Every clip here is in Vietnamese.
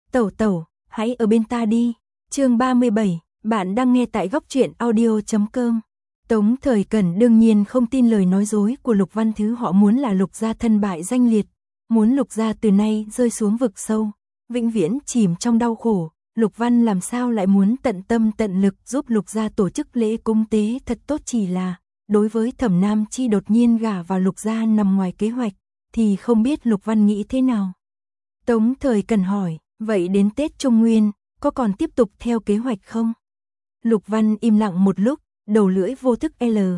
Tẩu tẩu, hãy ở bên ta đi. Chương 37, bạn đang nghe tại góc truyện audio.com. Tống Thời Cẩn đương nhiên không tin lời nói dối của Lục Văn Thứ, họ muốn là Lục gia thân bại danh liệt, muốn Lục gia từ nay rơi xuống vực sâu, vĩnh viễn chìm trong đau khổ. Lục Văn làm sao lại muốn tận tâm tận lực giúp Lục gia tổ chức lễ cúng tế thật tốt, chỉ là đối với Thẩm Nam Chi đột nhiên gả vào Lục gia nằm ngoài kế hoạch, thì không biết Lục Văn nghĩ thế nào. Tống Thời Cẩn hỏi, vậy đến Tết Trung Nguyên, có còn tiếp tục theo kế hoạch không? Lục Văn im lặng một lúc, đầu lưỡi vô thức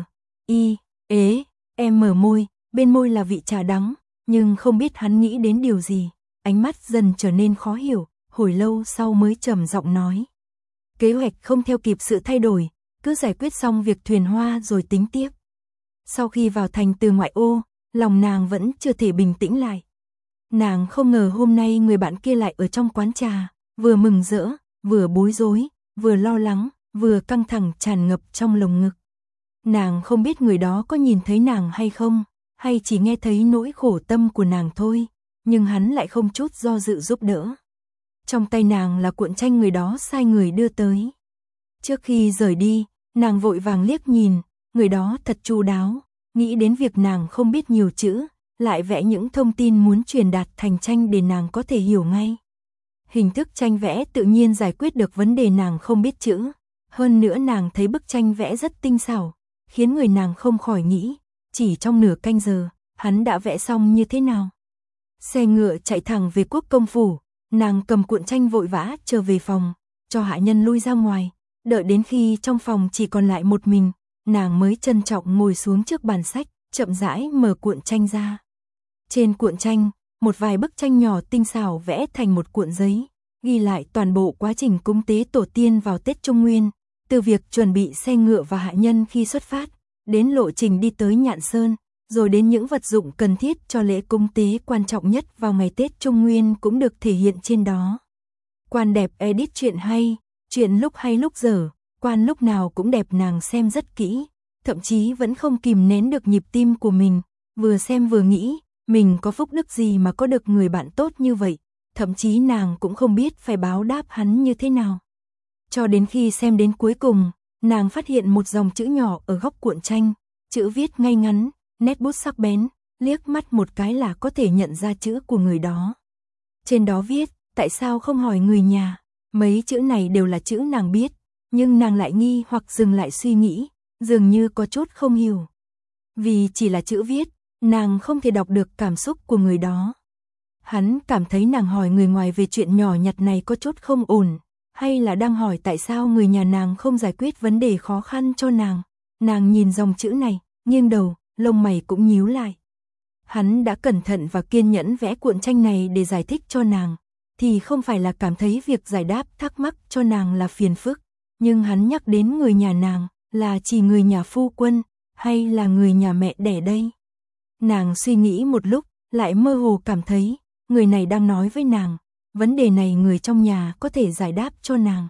em mở môi, bên môi là vị trà đắng, nhưng không biết hắn nghĩ đến điều gì, ánh mắt dần trở nên khó hiểu, hồi lâu sau mới trầm giọng nói. Kế hoạch không theo kịp sự thay đổi, cứ giải quyết xong việc thuyền hoa rồi tính tiếp. Sau khi vào thành từ ngoại ô, lòng nàng vẫn chưa thể bình tĩnh lại. Nàng không ngờ hôm nay người bạn kia lại ở trong quán trà, vừa mừng rỡ, vừa bối rối, vừa lo lắng, vừa căng thẳng tràn ngập trong lồng ngực. Nàng không biết người đó có nhìn thấy nàng hay không, hay chỉ nghe thấy nỗi khổ tâm của nàng thôi, nhưng hắn lại không chút do dự giúp đỡ. Trong tay nàng là cuộn tranh người đó sai người đưa tới. Trước khi rời đi, nàng vội vàng liếc nhìn, người đó thật chu đáo, nghĩ đến việc nàng không biết nhiều chữ, lại vẽ những thông tin muốn truyền đạt thành tranh để nàng có thể hiểu ngay. Hình thức tranh vẽ tự nhiên giải quyết được vấn đề nàng không biết chữ, hơn nữa nàng thấy bức tranh vẽ rất tinh xảo, khiến người nàng không khỏi nghĩ, chỉ trong nửa canh giờ, hắn đã vẽ xong như thế nào. Xe ngựa chạy thẳng về Quốc công phủ, nàng cầm cuộn tranh vội vã trở về phòng, cho hạ nhân lui ra ngoài, đợi đến khi trong phòng chỉ còn lại một mình, nàng mới trân trọng ngồi xuống trước bàn sách, chậm rãi mở cuộn tranh ra. Trên cuộn tranh, một vài bức tranh nhỏ tinh xảo vẽ thành một cuộn giấy, ghi lại toàn bộ quá trình cúng tế tổ tiên vào Tết Trung Nguyên, từ việc chuẩn bị xe ngựa và hạ nhân khi xuất phát, đến lộ trình đi tới Nhạn Sơn, rồi đến những vật dụng cần thiết cho lễ cúng tế quan trọng nhất vào ngày Tết Trung Nguyên cũng được thể hiện trên đó. Quan đẹp edit chuyện hay, chuyện lúc hay lúc dở, quan lúc nào cũng đẹp, nàng xem rất kỹ, thậm chí vẫn không kìm nén được nhịp tim của mình, vừa xem vừa nghĩ, mình có phúc đức gì mà có được người bạn tốt như vậy, thậm chí nàng cũng không biết phải báo đáp hắn như thế nào. Cho đến khi xem đến cuối cùng, nàng phát hiện một dòng chữ nhỏ ở góc cuộn tranh, chữ viết ngay ngắn, nét bút sắc bén, liếc mắt một cái là có thể nhận ra chữ của người đó. Trên đó viết, tại sao không hỏi người nhà, mấy chữ này đều là chữ nàng biết, nhưng nàng lại nghi hoặc dừng lại suy nghĩ, dường như có chút không hiểu. Vì chỉ là chữ viết, nàng không thể đọc được cảm xúc của người đó. Hắn cảm thấy nàng hỏi người ngoài về chuyện nhỏ nhặt này có chút không ổn, hay là đang hỏi tại sao người nhà nàng không giải quyết vấn đề khó khăn cho nàng. Nàng nhìn dòng chữ này, nghiêng đầu, lông mày cũng nhíu lại. Hắn đã cẩn thận và kiên nhẫn vẽ cuộn tranh này để giải thích cho nàng, thì không phải là cảm thấy việc giải đáp thắc mắc cho nàng là phiền phức, nhưng hắn nhắc đến người nhà nàng, là chỉ người nhà phu quân, hay là người nhà mẹ đẻ đây? Nàng suy nghĩ một lúc, lại mơ hồ cảm thấy, người này đang nói với nàng, vấn đề này người trong nhà có thể giải đáp cho nàng.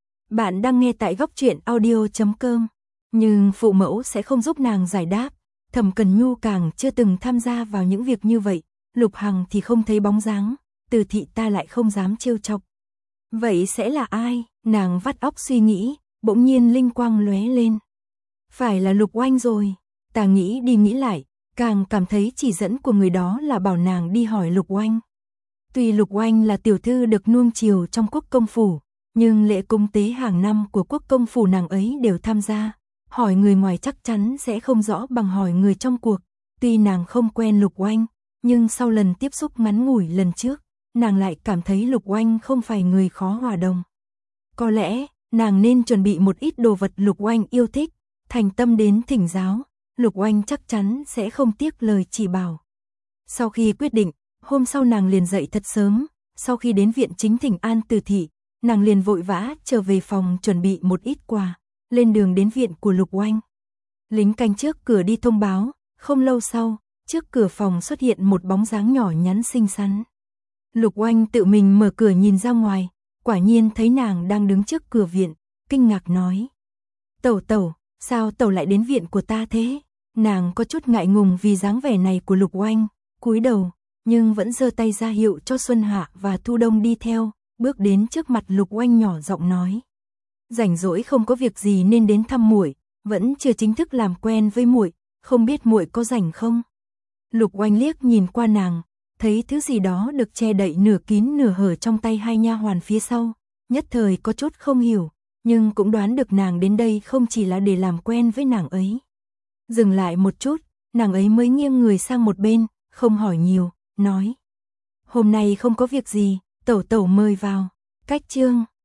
Bạn đang nghe tại góc truyện audio.com, nhưng phụ mẫu sẽ không giúp nàng giải đáp, Thẩm Cần Nhu càng chưa từng tham gia vào những việc như vậy, Lục Hằng thì không thấy bóng dáng, Từ thị ta lại không dám trêu chọc. Vậy sẽ là ai? Nàng vắt óc suy nghĩ, bỗng nhiên linh quang lóe lên. Phải là Lục Oanh rồi, ta nghĩ đi nghĩ lại, càng cảm thấy chỉ dẫn của người đó là bảo nàng đi hỏi Lục Oanh. Tuy Lục Oanh là tiểu thư được nuông chiều trong Quốc công phủ, nhưng lễ cúng tế hàng năm của Quốc công phủ nàng ấy đều tham gia, hỏi người ngoài chắc chắn sẽ không rõ bằng hỏi người trong cuộc. Tuy nàng không quen Lục Oanh, nhưng sau lần tiếp xúc ngắn ngủi lần trước, nàng lại cảm thấy Lục Oanh không phải người khó hòa đồng. Có lẽ, nàng nên chuẩn bị một ít đồ vật Lục Oanh yêu thích, thành tâm đến thỉnh giáo, Lục Oanh chắc chắn sẽ không tiếc lời chỉ bảo. Sau khi quyết định, hôm sau nàng liền dậy thật sớm, sau khi đến viện chính thỉnh an Từ thị, nàng liền vội vã trở về phòng chuẩn bị một ít quà, lên đường đến viện của Lục Oanh. Lính canh trước cửa đi thông báo, không lâu sau, trước cửa phòng xuất hiện một bóng dáng nhỏ nhắn xinh xắn. Lục Oanh tự mình mở cửa nhìn ra ngoài, quả nhiên thấy nàng đang đứng trước cửa viện, kinh ngạc nói. Tẩu tẩu, sao tẩu lại đến viện của ta thế? Nàng có chút ngại ngùng vì dáng vẻ này của Lục Oanh, cúi đầu, nhưng vẫn giơ tay ra hiệu cho Xuân Hạ và Thu Đông đi theo, bước đến trước mặt Lục Oanh nhỏ giọng nói. Rảnh rỗi không có việc gì nên đến thăm muội, vẫn chưa chính thức làm quen với muội, không biết muội có rảnh không? Lục Oanh liếc nhìn qua nàng, thấy thứ gì đó được che đậy nửa kín nửa hở trong tay hai nha hoàn phía sau, nhất thời có chút không hiểu, nhưng cũng đoán được nàng đến đây không chỉ là để làm quen với nàng ấy. Dừng lại một chút, nàng ấy mới nghiêng người sang một bên, không hỏi nhiều, nói. Hôm nay không có việc gì, tẩu tẩu mời vào. Cách chương